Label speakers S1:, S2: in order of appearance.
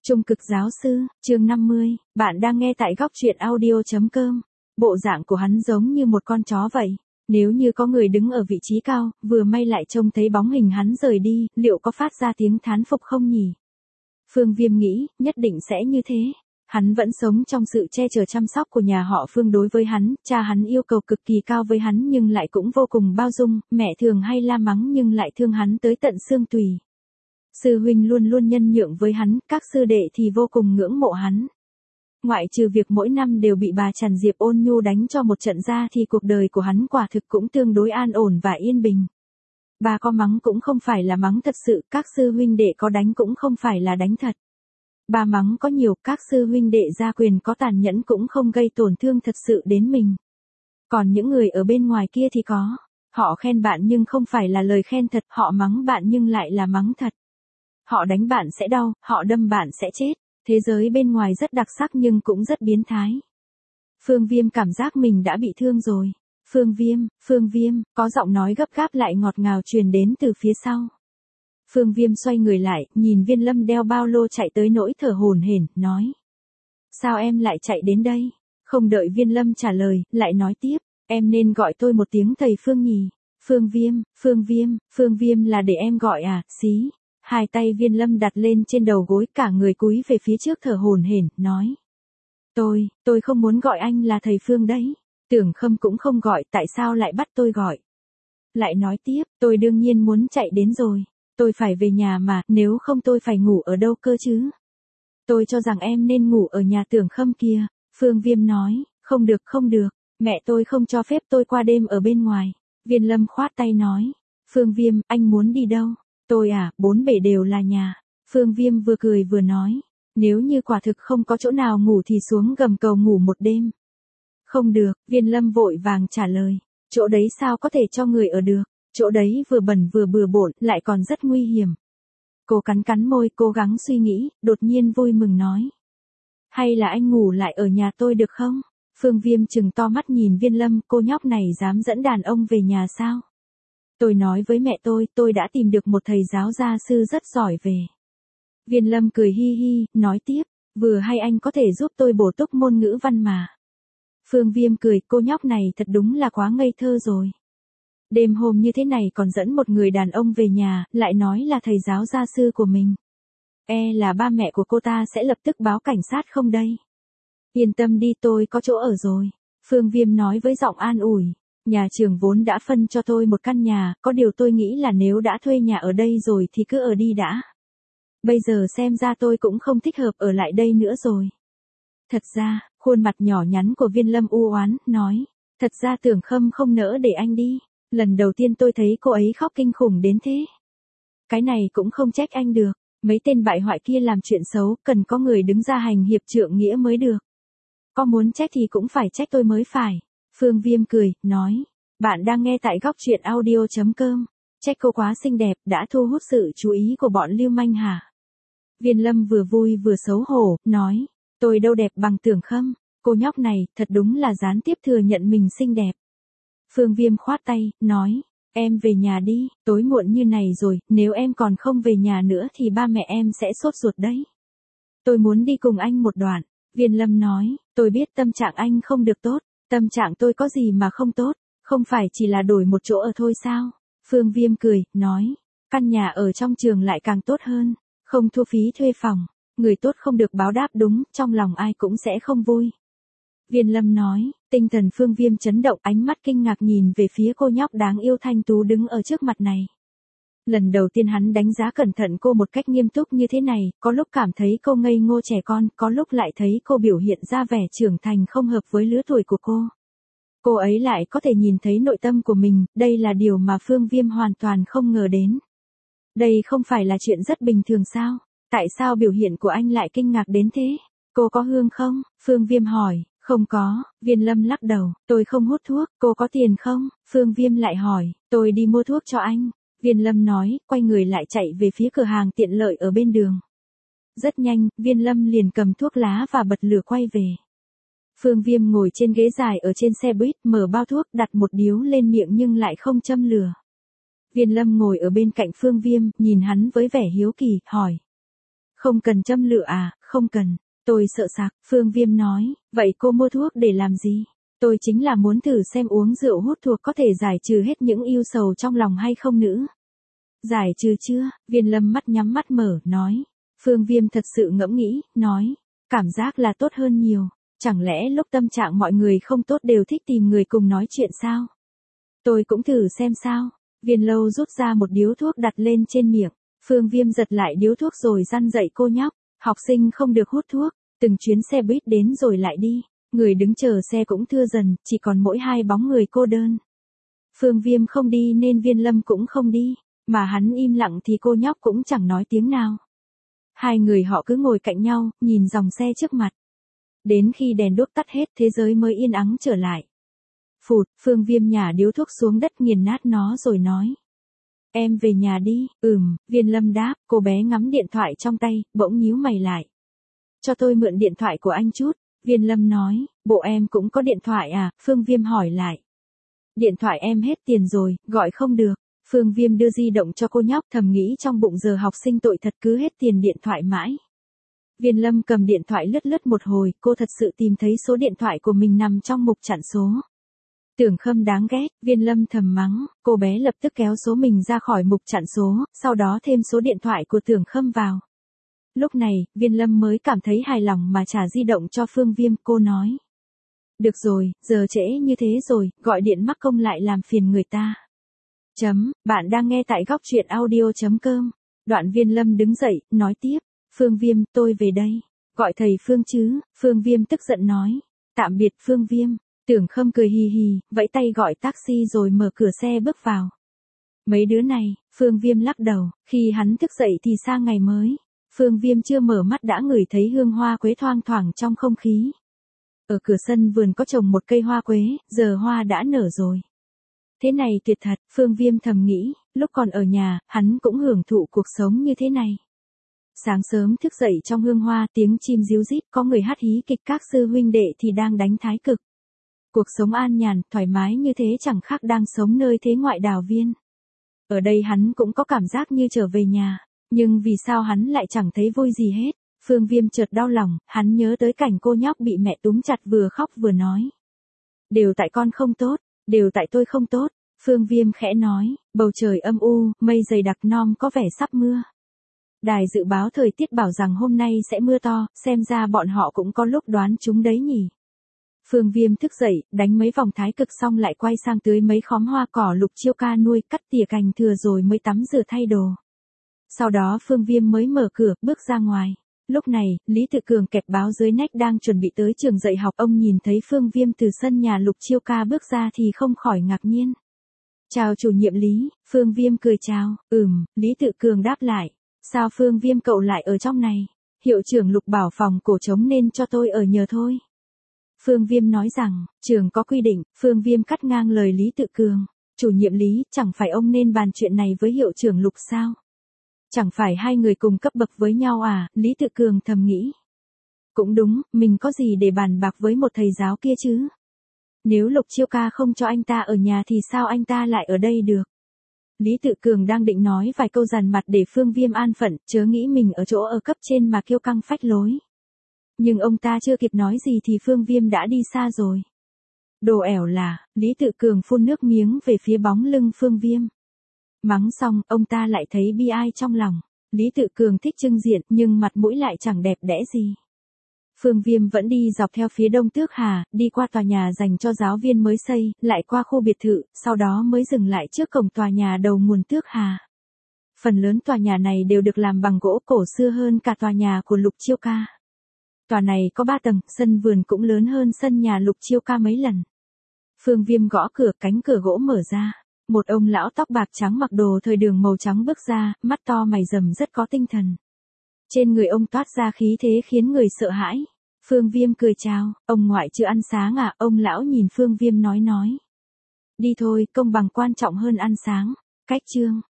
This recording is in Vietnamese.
S1: Trung cực giáo sư, chương 50, bạn đang nghe tại góc truyện audio.com. Bộ dạng của hắn giống như một con chó vậy. Nếu như có người đứng ở vị trí cao, vừa may lại trông thấy bóng hình hắn rời đi, liệu có phát ra tiếng thán phục không nhỉ? Phương Viêm nghĩ, nhất định sẽ như thế. Hắn vẫn sống trong sự che chở chăm sóc của nhà họ Phương đối với hắn, cha hắn yêu cầu cực kỳ cao với hắn nhưng lại cũng vô cùng bao dung, mẹ thường hay la mắng nhưng lại thương hắn tới tận xương tùy. Sư huynh luôn luôn nhân nhượng với hắn, các sư đệ thì vô cùng ngưỡng mộ hắn. Ngoại trừ việc mỗi năm đều bị bà Trần Diệp ôn nhu đánh cho một trận ra thì cuộc đời của hắn quả thực cũng tương đối an ổn và yên bình. Bà có mắng cũng không phải là mắng thật sự, các sư huynh đệ có đánh cũng không phải là đánh thật. Bà mắng có nhiều, các sư huynh đệ gia quyền có tàn nhẫn cũng không gây tổn thương thật sự đến mình. Còn những người ở bên ngoài kia thì có. Họ khen bạn nhưng không phải là lời khen thật, họ mắng bạn nhưng lại là mắng thật. Họ đánh bạn sẽ đau, họ đâm bạn sẽ chết. Thế giới bên ngoài rất đặc sắc nhưng cũng rất biến thái. Phương Viêm cảm giác mình đã bị thương rồi. Phương Viêm, có giọng nói gấp gáp lại ngọt ngào truyền đến từ phía sau. Phương Viêm xoay người lại, nhìn Viên Lâm đeo ba lô chạy tới nỗi thở hổn hển, nói. Sao em lại chạy đến đây? Không đợi Viên Lâm trả lời, lại nói tiếp, em nên gọi tôi một tiếng thầy Phương nhỉ? Phương Viêm là để em gọi à, xí. Hai tay Viên Lâm đặt lên trên đầu gối, cả người cúi về phía trước thở hổn hển, nói. Tôi không muốn gọi anh là thầy Phương đấy. Tưởng Khâm cũng không gọi, tại sao lại bắt tôi gọi? Lại nói tiếp, tôi đương nhiên muốn chạy đến rồi. Tôi phải về nhà mà, nếu không tôi phải ngủ ở đâu cơ chứ? Tôi cho rằng em nên ngủ ở nhà Tưởng Khâm kia. Phương Viêm nói, không được, mẹ tôi không cho phép tôi qua đêm ở bên ngoài. Viên Lâm khoát tay nói, Phương Viêm, anh muốn đi đâu? Tôi à, bốn bể đều là nhà. Phương Viêm vừa cười vừa nói, nếu như quả thực không có chỗ nào ngủ thì xuống gầm cầu ngủ một đêm. Không được, Viên Lâm vội vàng trả lời, chỗ đấy sao có thể cho người ở được, chỗ đấy vừa bẩn vừa bừa bộn, lại còn rất nguy hiểm. Cô cắn môi cố gắng suy nghĩ, đột nhiên vui mừng nói. Hay là anh ngủ lại ở nhà tôi được không? Phương Viêm trừng to mắt nhìn Viên Lâm, cô nhóc này dám dẫn đàn ông về nhà sao? Tôi nói với mẹ tôi đã tìm được một thầy giáo gia sư rất giỏi về. Viên Lâm cười hi hi, nói tiếp, vừa hay anh có thể giúp tôi bổ túc môn ngữ văn mà. Phương Viêm cười, cô nhóc này thật đúng là quá ngây thơ rồi. Đêm hôm như thế này còn dẫn một người đàn ông về nhà, lại nói là thầy giáo gia sư của mình. Là ba mẹ của cô ta sẽ lập tức báo cảnh sát không đây? Yên tâm đi, tôi có chỗ ở rồi. Phương Viêm nói với giọng an ủi. Nhà trường vốn đã phân cho tôi một căn nhà, có điều tôi nghĩ là nếu đã thuê nhà ở đây rồi thì cứ ở đi đã. Bây giờ xem ra tôi cũng không thích hợp ở lại đây nữa rồi. Thật ra, khuôn mặt nhỏ nhắn của Viên Lâm u oán, nói. Thật ra Tưởng Khâm không nỡ để anh đi. Lần đầu tiên tôi thấy cô ấy khóc kinh khủng đến thế. Cái này cũng không trách anh được. Mấy tên bại hoại kia làm chuyện xấu, cần có người đứng ra hành hiệp trượng nghĩa mới được. Có muốn trách thì cũng phải trách tôi mới phải. Phương Viêm cười, nói. Bạn đang nghe tại góc truyện audio.com. Trách cô quá xinh đẹp, đã thu hút sự chú ý của bọn lưu manh hả? Viên Lâm vừa vui vừa xấu hổ, nói. Tôi đâu đẹp bằng Tưởng Khâm. Cô nhóc này, thật đúng là gián tiếp thừa nhận mình xinh đẹp. Phương Viêm khoát tay, nói. Em về nhà đi, tối muộn như này rồi, nếu em còn không về nhà nữa thì ba mẹ em sẽ sốt ruột đấy. Tôi muốn đi cùng anh một đoạn. Viên Lâm nói. Tôi biết tâm trạng anh không được tốt. Tâm trạng tôi có gì mà không tốt, không phải chỉ là đổi một chỗ ở thôi sao? Phương Viêm cười, nói, căn nhà ở trong trường lại càng tốt hơn, không thu phí thuê phòng, người tốt không được báo đáp đúng, trong lòng ai cũng sẽ không vui. Viên Lâm nói, tinh thần Phương Viêm chấn động, ánh mắt kinh ngạc nhìn về phía cô nhóc đáng yêu thanh tú đứng ở trước mặt này. Lần đầu tiên hắn đánh giá cẩn thận cô một cách nghiêm túc như thế này, có lúc cảm thấy cô ngây ngô trẻ con, có lúc lại thấy cô biểu hiện ra vẻ trưởng thành không hợp với lứa tuổi của cô. Cô ấy lại có thể nhìn thấy nội tâm của mình, đây là điều mà Phương Viêm hoàn toàn không ngờ đến. Đây không phải là chuyện rất bình thường sao? Tại sao biểu hiện của anh lại kinh ngạc đến thế? Cô có hương không? Phương Viêm hỏi. Không có, Viên Lâm lắc đầu, tôi không hút thuốc, cô có tiền không? Phương Viêm lại hỏi, tôi đi mua thuốc cho anh. Viên Lâm nói, quay người lại chạy về phía cửa hàng tiện lợi ở bên đường. Rất nhanh, Viên Lâm liền cầm thuốc lá và bật lửa quay về. Phương Viêm ngồi trên ghế dài ở trên xe buýt, mở bao thuốc, đặt một điếu lên miệng nhưng lại không châm lửa. Viên Lâm ngồi ở bên cạnh Phương Viêm, nhìn hắn với vẻ hiếu kỳ, hỏi. Không cần châm lửa à, không cần. Tôi sợ sặc, Phương Viêm nói, vậy cô mua thuốc để làm gì? Tôi chính là muốn thử xem uống rượu hút thuốc có thể giải trừ hết những ưu sầu trong lòng hay không nữa. Giải trừ chưa? Viên Lâm mắt nhắm mắt mở, nói. Phương Viêm thật sự ngẫm nghĩ, nói. Cảm giác là tốt hơn nhiều. Chẳng lẽ lúc tâm trạng mọi người không tốt đều thích tìm người cùng nói chuyện sao? Tôi cũng thử xem sao. Viên Lâu rút ra một điếu thuốc đặt lên trên miệng. Phương Viêm giật lại điếu thuốc rồi răn dạy cô nhóc. Học sinh không được hút thuốc. Từng chuyến xe buýt đến rồi lại đi. Người đứng chờ xe cũng thưa dần, chỉ còn mỗi hai bóng người cô đơn. Phương Viêm không đi nên Viên Lâm cũng không đi. Mà hắn im lặng thì cô nhóc cũng chẳng nói tiếng nào. Hai người họ cứ ngồi cạnh nhau, nhìn dòng xe trước mặt. Đến khi đèn đuốc tắt hết thế giới mới yên ắng trở lại. Phụt, Phương Viêm nhả điếu thuốc xuống đất nghiền nát nó rồi nói. Em về nhà đi, Viên Lâm đáp, cô bé ngắm điện thoại trong tay, bỗng nhíu mày lại. Cho tôi mượn điện thoại của anh chút, Viên Lâm nói, bộ em cũng có điện thoại à, Phương Viêm hỏi lại. Điện thoại em hết tiền rồi, gọi không được. Phương Viêm đưa di động cho cô nhóc thầm nghĩ trong bụng giờ học sinh tội thật cứ hết tiền điện thoại mãi. Viên Lâm cầm điện thoại lướt lướt một hồi, cô thật sự tìm thấy số điện thoại của mình nằm trong mục chặn số. Tưởng Khâm đáng ghét, Viên Lâm thầm mắng, cô bé lập tức kéo số mình ra khỏi mục chặn số, sau đó thêm số điện thoại của Tưởng Khâm vào. Lúc này, Viên Lâm mới cảm thấy hài lòng mà trả di động cho Phương Viêm, cô nói. Được rồi, giờ trễ như thế rồi, gọi điện mắc công lại làm phiền người ta. Bạn đang nghe tại góc truyện audio.com. Đoạn Viên Lâm đứng dậy, nói tiếp. Phương Viêm, tôi về đây. Gọi thầy Phương chứ, Phương Viêm tức giận nói. Tạm biệt Phương Viêm. Tưởng Khâm cười hì hì, vẫy tay gọi taxi rồi mở cửa xe bước vào. Mấy đứa này, Phương Viêm lắc đầu, khi hắn thức dậy thì sang ngày mới. Phương Viêm chưa mở mắt đã ngửi thấy hương hoa quế thoang thoảng trong không khí. Ở cửa sân vườn có trồng một cây hoa quế, giờ hoa đã nở rồi. Thế này tuyệt thật, Phương Viêm thầm nghĩ, lúc còn ở nhà, hắn cũng hưởng thụ cuộc sống như thế này. Sáng sớm thức dậy trong hương hoa tiếng chim ríu rít, có người hát hí kịch, các sư huynh đệ thì đang đánh thái cực. Cuộc sống an nhàn, thoải mái như thế chẳng khác đang sống nơi thế ngoại đào viên. Ở đây hắn cũng có cảm giác như trở về nhà, nhưng vì sao hắn lại chẳng thấy vui gì hết. Phương Viêm chợt đau lòng, hắn nhớ tới cảnh cô nhóc bị mẹ túm chặt vừa khóc vừa nói. Đều tại con không tốt, đều tại tôi không tốt. Phương Viêm khẽ nói, bầu trời âm u, mây dày đặc non có vẻ sắp mưa. Đài dự báo thời tiết bảo rằng hôm nay sẽ mưa to, xem ra bọn họ cũng có lúc đoán chúng đấy nhỉ. Phương Viêm thức dậy, đánh mấy vòng thái cực xong lại quay sang tưới mấy khóm hoa cỏ Lục Chiêu Ca nuôi, cắt tỉa cành thừa rồi mới tắm rửa thay đồ. Sau đó Phương Viêm mới mở cửa, bước ra ngoài. Lúc này, Lý Tự Cường kẹp báo dưới nách đang chuẩn bị tới trường dạy học. Ông nhìn thấy Phương Viêm từ sân nhà Lục Chiêu Ca bước ra thì không khỏi ngạc nhiên. Chào chủ nhiệm Lý, Phương Viêm cười chào, Lý Tự Cường đáp lại. Sao Phương Viêm cậu lại ở trong này? Hiệu trưởng Lục bảo phòng cổ trống nên cho tôi ở nhờ thôi. Phương Viêm nói rằng, trường có quy định. Phương Viêm cắt ngang lời Lý Tự Cường. Chủ nhiệm Lý, chẳng phải ông nên bàn chuyện này với hiệu trưởng Lục sao? Chẳng phải hai người cùng cấp bậc với nhau à, Lý Tự Cường thầm nghĩ. Cũng đúng, mình có gì để bàn bạc với một thầy giáo kia chứ? Nếu Lục Chiêu Ca không cho anh ta ở nhà thì sao anh ta lại ở đây được? Lý Tự Cường đang định nói vài câu dằn mặt để Phương Viêm an phận, chớ nghĩ mình ở chỗ ở cấp trên mà kiêu căng phách lối. Nhưng ông ta chưa kịp nói gì thì Phương Viêm đã đi xa rồi. Đồ ẻo là, Lý Tự Cường phun nước miếng về phía bóng lưng Phương Viêm. Mắng xong, ông ta lại thấy bi ai trong lòng. Lý Tự Cường thích trưng diện, nhưng mặt mũi lại chẳng đẹp đẽ gì. Phương Viêm vẫn đi dọc theo phía đông Tước Hà, đi qua tòa nhà dành cho giáo viên mới xây, lại qua khu biệt thự, sau đó mới dừng lại trước cổng tòa nhà đầu nguồn Tước Hà. Phần lớn tòa nhà này đều được làm bằng gỗ cổ xưa hơn cả tòa nhà của Lục Chiêu Ca. Tòa này có 3 tầng, sân vườn cũng lớn hơn sân nhà Lục Chiêu Ca mấy lần. Phương Viêm gõ cửa, cánh cửa gỗ mở ra. Một ông lão tóc bạc trắng mặc đồ thời đường màu trắng bước ra, mắt to mày rậm rất có tinh thần. Trên người ông toát ra khí thế khiến người sợ hãi. Phương Viêm cười chào, ông ngoại chưa ăn sáng à, ông lão nhìn Phương Viêm nói. Đi thôi, công bằng quan trọng hơn ăn sáng. Cách chương.